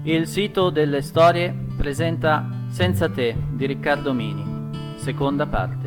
Il sito delle storie presenta Senza te di Riccardo Mini, seconda parte.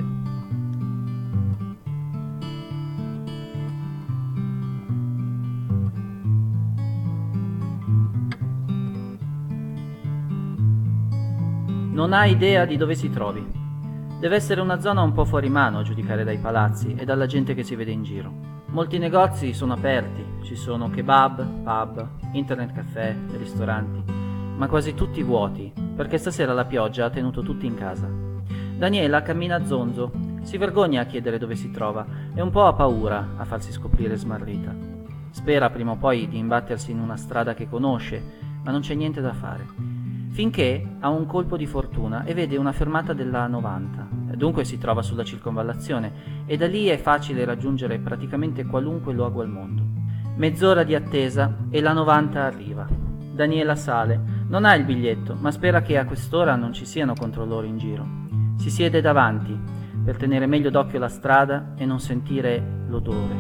Non ha idea di dove si trovi. Deve essere una zona un po' fuori mano a giudicare dai palazzi e dalla gente che si vede in giro. Molti negozi sono aperti, ci sono kebab, pub, internet caffè, ristoranti, ma quasi tutti vuoti, perché stasera la pioggia ha tenuto tutti in casa. Daniela cammina a zonzo, si vergogna a chiedere dove si trova e un po' ha paura a farsi scoprire smarrita. Spera prima o poi di imbattersi in una strada che conosce, ma non c'è niente da fare. Finché ha un colpo di fortuna e vede una fermata della 90. Dunque si trova sulla circonvallazione e da lì è facile raggiungere praticamente qualunque luogo al mondo. Mezz'ora di attesa e la 90 arriva. Daniela sale, non ha il biglietto, ma spera che a quest'ora non ci siano controllori in giro. Si siede davanti per tenere meglio d'occhio la strada e non sentire l'odore.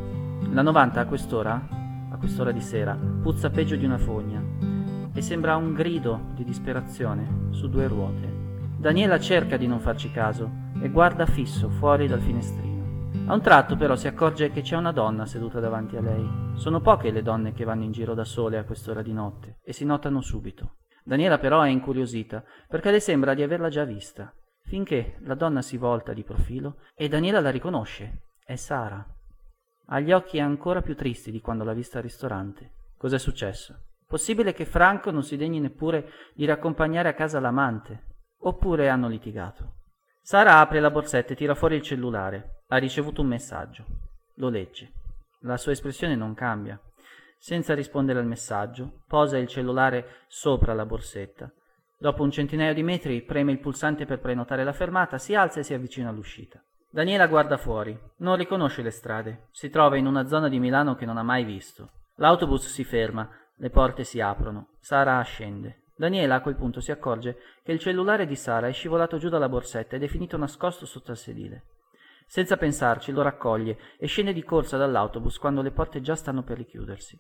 La 90 a quest'ora di sera, puzza peggio di una fogna e sembra un grido di disperazione su due ruote. Daniela cerca di non farci caso e guarda fisso fuori dal finestrino. A un tratto però si accorge che c'è una donna seduta davanti a lei. Sono poche le donne che vanno in giro da sole a quest'ora di notte e si notano subito. Daniela però è incuriosita perché le sembra di averla già vista, finché la donna si volta di profilo e Daniela la riconosce. È Sara. Ha gli occhi ancora più tristi di quando l'ha vista al ristorante. Cos'è successo? Possibile che Franco non si degni neppure di raccompagnare a casa l'amante? Oppure hanno litigato? Sara apre la borsetta e tira fuori il cellulare. Ha ricevuto un messaggio. Lo legge. La sua espressione non cambia. Senza rispondere al messaggio, posa il cellulare sopra la borsetta. Dopo un centinaio di metri preme il pulsante per prenotare la fermata, si alza e si avvicina all'uscita. Daniela guarda fuori. Non riconosce le strade. Si trova in una zona di Milano che non ha mai visto. L'autobus si ferma. Le porte si aprono. Sara scende. Daniela a quel punto si accorge che il cellulare di Sara è scivolato giù dalla borsetta ed è finito nascosto sotto al sedile. Senza pensarci lo raccoglie e scende di corsa dall'autobus quando le porte già stanno per richiudersi.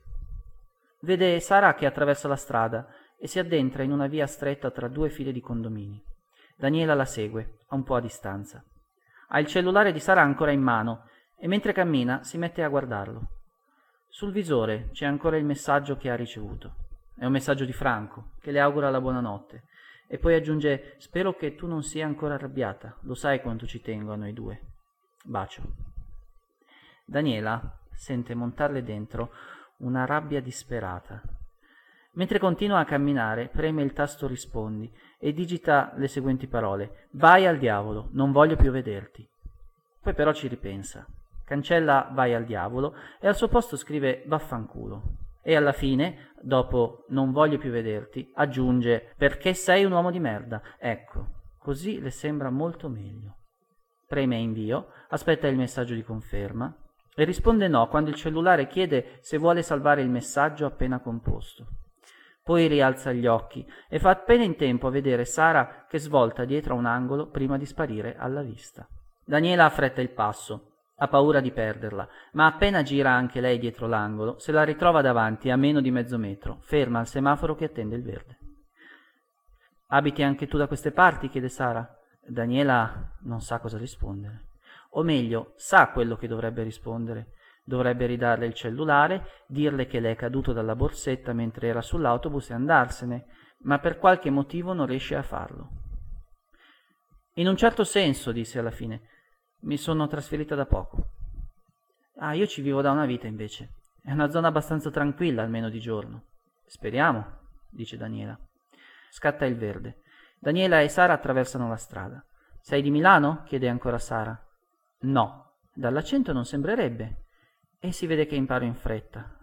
Vede Sara che attraversa la strada e si addentra in una via stretta tra due file di condomini. Daniela la segue, a un po' a distanza. Ha il cellulare di Sara ancora in mano e mentre cammina si mette a guardarlo. Sul visore c'è ancora il messaggio che ha ricevuto. È un messaggio di Franco, che le augura la buonanotte. E poi aggiunge: spero che tu non sia ancora arrabbiata, lo sai quanto ci tengo a noi due. Bacio. Daniela sente montarle dentro una rabbia disperata. Mentre continua a camminare, preme il tasto rispondi e digita le seguenti parole: vai al diavolo, non voglio più vederti. Poi però ci ripensa. Cancella vai al diavolo e al suo posto scrive vaffanculo. E alla fine, dopo non voglio più vederti, aggiunge perché sei un uomo di merda. Ecco, così le sembra molto meglio. Preme invio, aspetta il messaggio di conferma e risponde no quando il cellulare chiede se vuole salvare il messaggio appena composto. Poi rialza gli occhi e fa appena in tempo a vedere Sara che svolta dietro a un angolo prima di sparire alla vista. Daniela affretta il passo. Ha paura di perderla, ma appena gira anche lei dietro l'angolo, se la ritrova davanti a meno di mezzo metro, ferma al semaforo che attende il verde. Abiti anche tu da queste parti? Chiede Sara. Daniela non sa cosa rispondere. O meglio, sa quello che dovrebbe rispondere. Dovrebbe ridarle il cellulare, dirle che le è caduto dalla borsetta mentre era sull'autobus e andarsene, ma per qualche motivo non riesce a farlo. In un certo senso, disse alla fine, mi sono trasferita da poco. Ah, io ci vivo da una vita invece. È una zona abbastanza tranquilla, almeno di giorno. Speriamo, dice Daniela. Scatta il verde. Daniela e Sara attraversano la strada. Sei di Milano? Chiede ancora Sara. No, dall'accento non sembrerebbe. E si vede che imparo in fretta.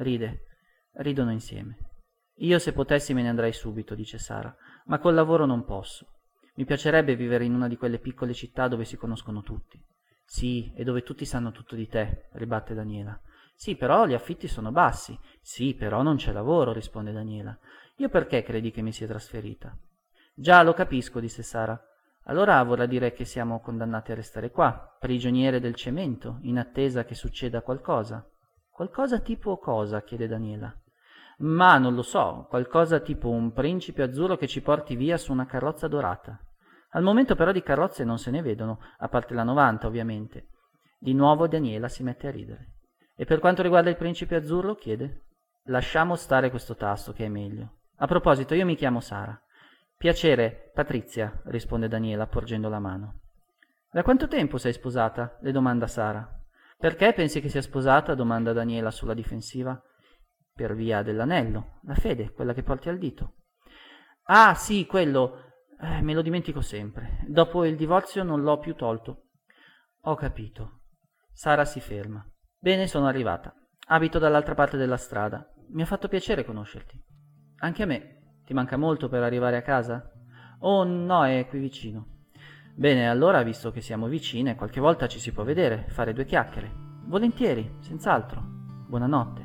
Ridono insieme. Io se potessi me ne andrei subito, dice Sara, ma col lavoro non posso. Mi piacerebbe vivere in una di quelle piccole città dove si conoscono tutti. Sì, e dove tutti sanno tutto di te, ribatte Daniela. Sì, però gli affitti sono bassi. Sì, però non c'è lavoro, risponde Daniela. Io perché credi che mi sia trasferita? Già, lo capisco, disse Sara. Allora vorrà dire che siamo condannati a restare qua, prigioniere del cemento, in attesa che succeda qualcosa. Qualcosa tipo cosa? Chiede Daniela. Ma non lo so, qualcosa tipo un principe azzurro che ci porti via su una carrozza dorata. Al momento però di carrozze non se ne vedono, a parte la 90 ovviamente. Di nuovo Daniela si mette a ridere. E per quanto riguarda il principe azzurro, chiede. Lasciamo stare questo tasto, che è meglio. A proposito, io mi chiamo Sara. Piacere, Patrizia, risponde Daniela porgendo la mano. Da quanto tempo sei sposata? Le domanda Sara. Perché pensi che sia sposata? Domanda Daniela sulla difensiva. Per via dell'anello, la fede, quella che porti al dito. Ah, sì, quello. Me lo dimentico sempre. Dopo il divorzio non l'ho più tolto. Ho capito. Sara si ferma. Bene, sono arrivata. Abito dall'altra parte della strada. Mi ha fatto piacere conoscerti. Anche a me. Ti manca molto per arrivare a casa? Oh, no, è qui vicino. Bene, allora, visto che siamo vicine, qualche volta ci si può vedere, fare due chiacchiere. Volentieri, senz'altro. Buonanotte.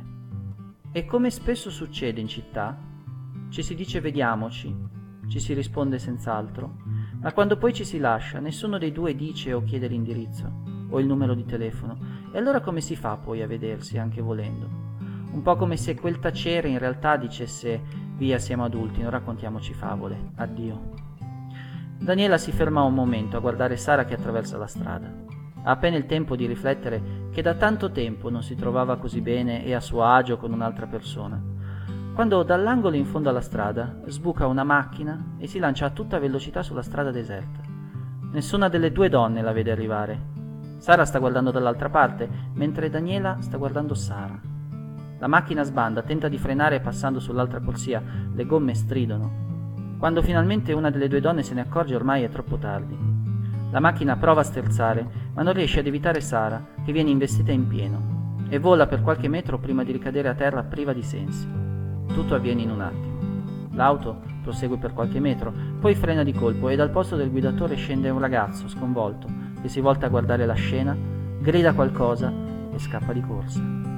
E come spesso succede in città, ci si dice vediamoci, ci si risponde senz'altro, ma quando poi ci si lascia, nessuno dei due dice o chiede l'indirizzo o il numero di telefono, e allora come si fa poi a vedersi anche volendo? Un po' come se quel tacere in realtà dicesse via, siamo adulti, non raccontiamoci favole, addio. Daniela si ferma un momento a guardare Sara che attraversa la strada. Ha appena il tempo di riflettere che da tanto tempo non si trovava così bene e a suo agio con un'altra persona, quando dall'angolo in fondo alla strada sbuca una macchina e si lancia a tutta velocità sulla strada deserta. Nessuna delle due donne la vede arrivare. Sara sta guardando dall'altra parte, mentre Daniela sta guardando Sara. La macchina sbanda, tenta di frenare passando sull'altra corsia, le gomme stridono. Quando finalmente una delle due donne se ne accorge, ormai è troppo tardi. La macchina prova a sterzare, ma non riesce ad evitare Sara, che viene investita in pieno, e vola per qualche metro prima di ricadere a terra priva di sensi. Tutto avviene in un attimo. L'auto prosegue per qualche metro, poi frena di colpo e dal posto del guidatore scende un ragazzo sconvolto, che si volta a guardare la scena, grida qualcosa e scappa di corsa.